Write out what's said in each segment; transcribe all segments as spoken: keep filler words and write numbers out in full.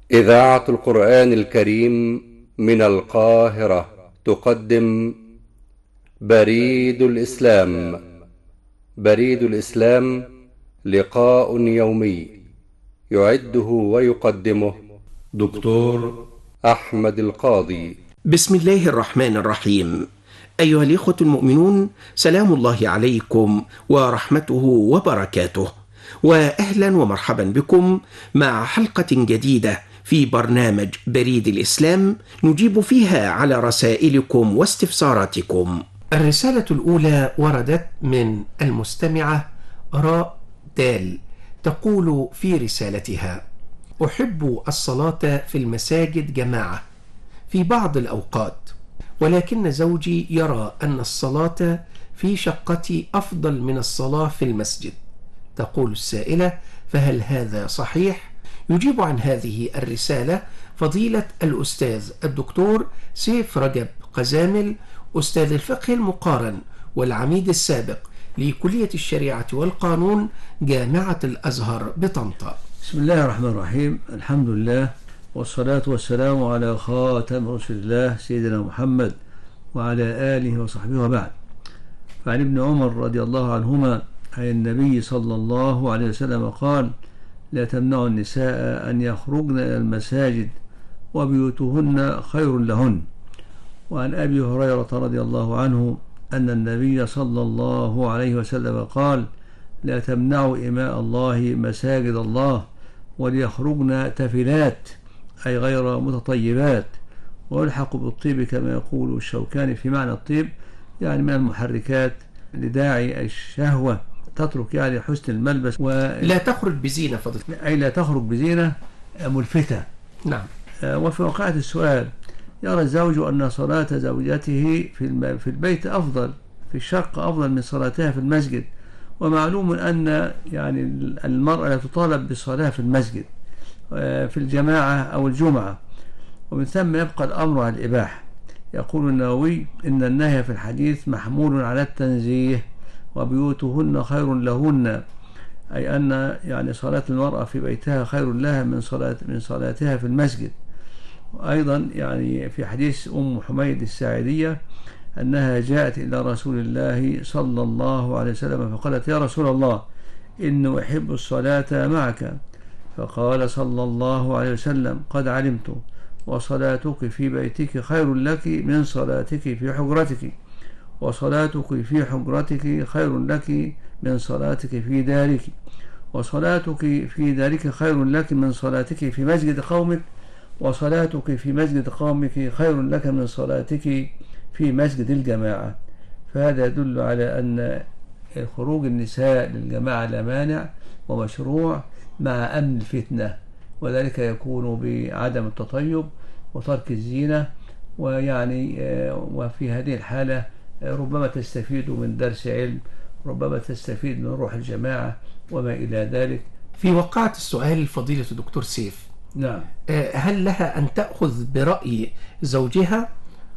إذاعة القرآن الكريم من القاهرة تقدم بريد الإسلام. بريد الإسلام لقاء يومي يعده ويقدمه دكتور أحمد القاضي. بسم الله الرحمن الرحيم. أيها الإخوة المؤمنون، سلام الله عليكم ورحمته وبركاته، وأهلا ومرحبا بكم مع حلقة جديدة في برنامج بريد الإسلام نجيب فيها على رسائلكم واستفساراتكم. الرسالة الأولى وردت من المستمعة راء دال، تقول في رسالتها: أحب الصلاة في المساجد جماعة في بعض الأوقات، ولكن زوجي يرى أن الصلاة في شقتي أفضل من الصلاة في المسجد. تقول السائلة: فهل هذا صحيح؟ يجيب عن هذه الرسالة فضيلة الأستاذ الدكتور سيف رجب قزامل، أستاذ الفقه المقارن والعميد السابق لكلية الشريعة والقانون جامعة الأزهر بطنطا. بسم الله الرحمن الرحيم. الحمد لله والصلاة والسلام على خاتم رسول الله سيدنا محمد وعلى آله وصحبه وبعد. فعن ابن عمر رضي الله عنهما عن النبي صلى الله عليه وسلم قال: لا تمنعوا النساء أن يخرجن إلى المساجد وبيوتهن خير لهن. وعن أبي هريرة رضي الله عنه أن النبي صلى الله عليه وسلم قال: لا تمنعوا إماء الله مساجد الله وليخرجن تفلات، أي غير متطيبات. ويلحق بالطيب كما يقول الشوكاني في معنى الطيب، يعني من المحركات لداعي الشهوة، تترك يعني حسن الملبس و... لا تخرج بزينة فضل، أي لا تخرج بزينة ملفتة. نعم. وفي وقعة السؤال: يرى الزوج أن صلاة زوجته في الم... في البيت أفضل، في الشقة أفضل من صلاتها في المسجد، ومعلوم أن يعني المرأة لا تطالب بالصلاة في المسجد في الجماعة أو الجمعة، ومن ثم يبقى الأمر على الإباحة. يقول النووي: إن النهي في الحديث محمول على التنزيه، وبيوتهن خير لهن، أي أن يعني صلاة المرأة في بيتها خير لها من صلاة من صلاتها في المسجد. وأيضا يعني في حديث أم حميد الساعدية أنها جاءت إلى رسول الله صلى الله عليه وسلم فقالت: يا رسول الله، إني أحب الصلاة معك. فقال صلى الله عليه وسلم: قد علمت، وصلاتك في بيتك خير لك من صلاتك في حجرتك، وصلاتك في حجرتك خير لك من صلاتك في دارك، وصلاتك في دارك خير لك من صلاتك في مسجد قومك، وصلاتك في مسجد قومك خير لك من صلاتك في مسجد الجماعة. فهذا يدل على أن خروج النساء للجماعة لا مانع ومشروع مع أمن الفتنة، وذلك يكون بعدم التطيب وترك الزينة. ويعني وفي هذه الحالة ربما تستفيد من درس علم، ربما تستفيد من روح الجماعة وما إلى ذلك. في وقعة السؤال فضيلة الدكتور سيف، نعم، هل لها أن تأخذ برأي زوجها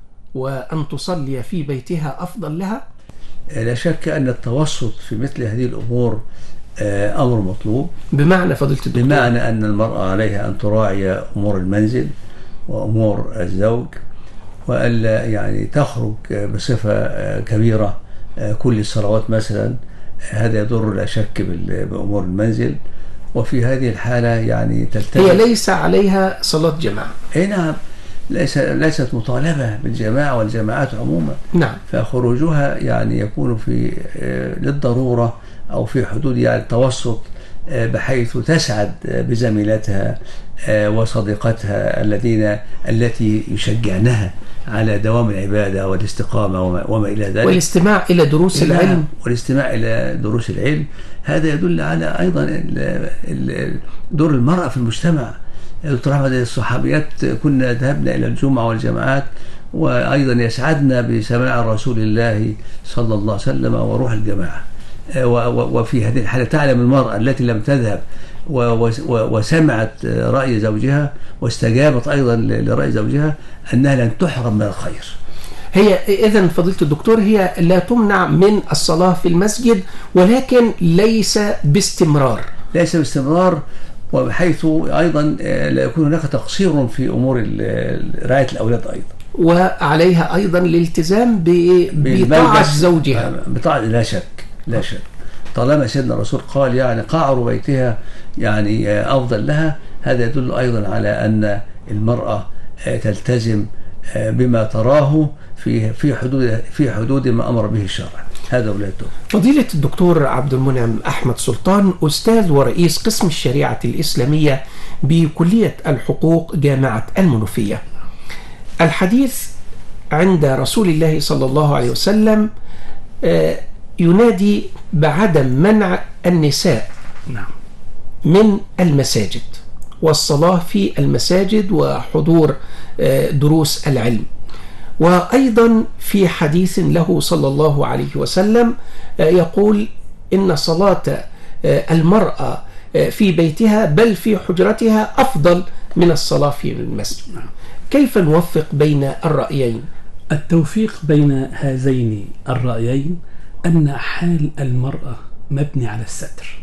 وأن تصلي في بيتها أفضل لها؟ لا شك أن التوسط في مثل هذه الأمور أمر مطلوب. بمعنى فضيلة الدكتور، بمعنى أن المرأة عليها أن تراعي أمور المنزل وأمور الزوج، وألا يعني تخرج بصفة كبيرة كل الصلوات مثلا، هذا يضر لا شك بأمور المنزل. وفي هذه الحالة يعني تلتزم، هي ليس عليها صلاة جماعة. أي نعم، ليس ليست مطالبة بالجماعة والجماعات عموما. نعم. فخروجها يعني يكون في للضرورة أو في حدود يعني التوسط، بحيث تسعد بزميلتها وصديقتها الذين التي يشجعنها على دوام العبادة والاستقامة وما إلى ذلك، والاستماع إلى دروس العلم والاستماع إلى دروس العلم. هذا يدل على أيضا دور المرأة في المجتمع. دكتور أحمد، الصحابيات كنا ذهبنا إلى الجمعة والجماعات، وأيضا يسعدنا بسماع رسول الله صلى الله عليه وسلم وروح الجماعة. وفي هذه الحالة تعلم المرأة التي لم تذهب وسمعت رأي زوجها واستجابت أيضا لرأي زوجها أنها لن تحرم من الخير. هي إذن فضيلة الدكتور هي لا تمنع من الصلاة في المسجد، ولكن ليس باستمرار. ليس باستمرار، وبحيث أيضا لا يكون هناك تقصير في أمور رعاية الأولاد أيضا. وعليها أيضا الالتزام بطاعة زوجها. بطاعة، لا شك لا شك، طالما سيدنا الرسول قال يعني قعر بيتها يعني أفضل لها، هذا يدل أيضا على أن المرأة تلتزم بما تراه في في حدود في حدود ما أمر به الشرع. هذا ولايته. فضيلة الدكتور عبد المنعم أحمد سلطان، أستاذ ورئيس قسم الشريعة الإسلامية بكلية الحقوق جامعة المنوفية، الحديث عند رسول الله صلى الله عليه وسلم ينادي بعدم منع النساء من المساجد والصلاة في المساجد وحضور دروس العلم. وأيضا في حديث له صلى الله عليه وسلم يقول إن صلاة المرأة في بيتها بل في حجرتها أفضل من الصلاة في المسجد. كيف نوفق بين الرأيين؟ التوفيق بين هذين الرأيين أن حال المرأة مبني على الستر،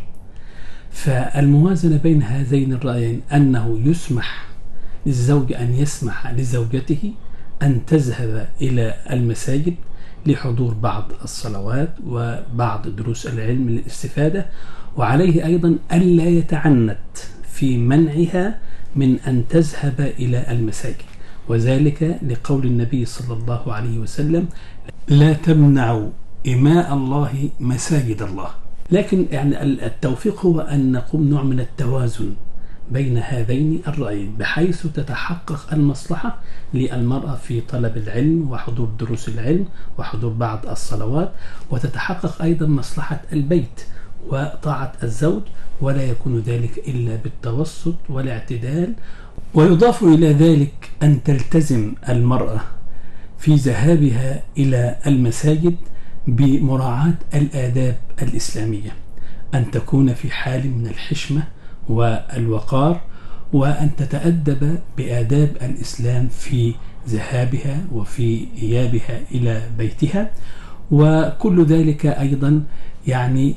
فالموازنة بين هذين الرأيين أنه يسمح للزوج أن يسمح لزوجته أن تذهب إلى المساجد لحضور بعض الصلوات وبعض دروس العلم للاستفادة، وعليه أيضا ألا يتعنت في منعها من أن تذهب إلى المساجد، وذلك لقول النبي صلى الله عليه وسلم: لا تمنعوا إماء الله مساجد الله. لكن يعني التوفيق هو أن نقوم نوع من التوازن بين هذين الرأيين بحيث تتحقق المصلحة للمرأة في طلب العلم وحضور دروس العلم وحضور بعض الصلوات، وتتحقق أيضا مصلحة البيت وطاعة الزوج، ولا يكون ذلك إلا بالتوسط والاعتدال. ويضاف إلى ذلك أن تلتزم المرأة في ذهابها إلى المساجد بمراعاة الآداب الإسلامية، أن تكون في حال من الحشمة والوقار، وأن تتأدب بآداب الإسلام في ذهابها وفي إيابها إلى بيتها. وكل ذلك أيضا يعني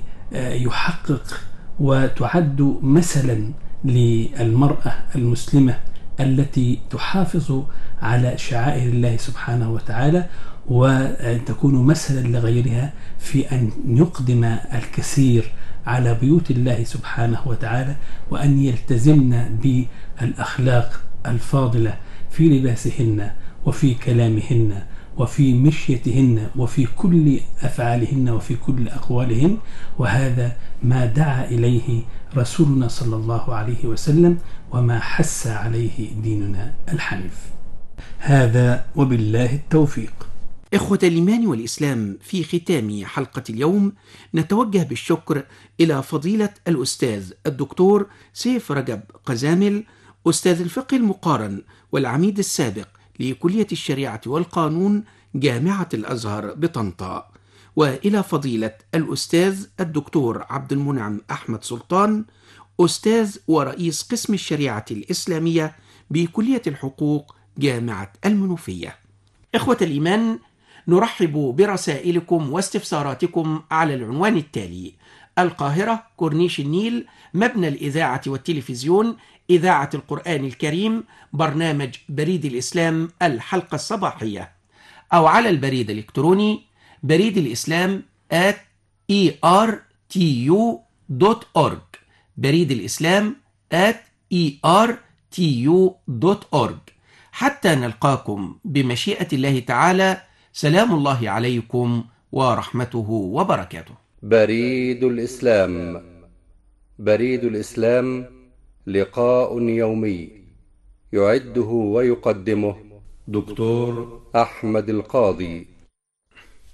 يحقق وتعد مثلا للمرأة المسلمة التي تحافظ على شعائر الله سبحانه وتعالى، وأن تكون مثلا لغيرها في أن يقدم الكثير على بيوت الله سبحانه وتعالى، وأن يلتزمن بالأخلاق الفاضلة في لباسهن وفي كلامهن وفي مشيتهن وفي كل أفعالهن وفي كل أقوالهن. وهذا ما دعا إليه رسولنا صلى الله عليه وسلم وما حث عليه ديننا الحنيف. هذا وبالله التوفيق. إخوة الإيمان والإسلام، في ختام حلقة اليوم نتوجه بالشكر إلى فضيلة الأستاذ الدكتور سيف رجب قزامل، أستاذ الفقه المقارن والعميد السابق لكلية الشريعة والقانون جامعة الأزهر بطنطا، وإلى فضيلة الأستاذ الدكتور عبد المنعم أحمد سلطان، أستاذ ورئيس قسم الشريعة الإسلامية بكلية الحقوق جامعة المنوفية. إخوة الإيمان، نرحب برسائلكم واستفساراتكم على العنوان التالي: القاهرة، كورنيش النيل، مبنى الإذاعة والتلفزيون، إذاعة القرآن الكريم، برنامج بريد الإسلام الحلقة الصباحية، أو على البريد الإلكتروني بريد الإسلام at e r t u dot org، بريد الإسلام at e r t u dot org. حتى نلقاكم بمشيئة الله تعالى، سلام الله عليكم ورحمته وبركاته. بريد الإسلام. بريد الإسلام لقاء يومي يعده ويقدمه دكتور أحمد القاضي.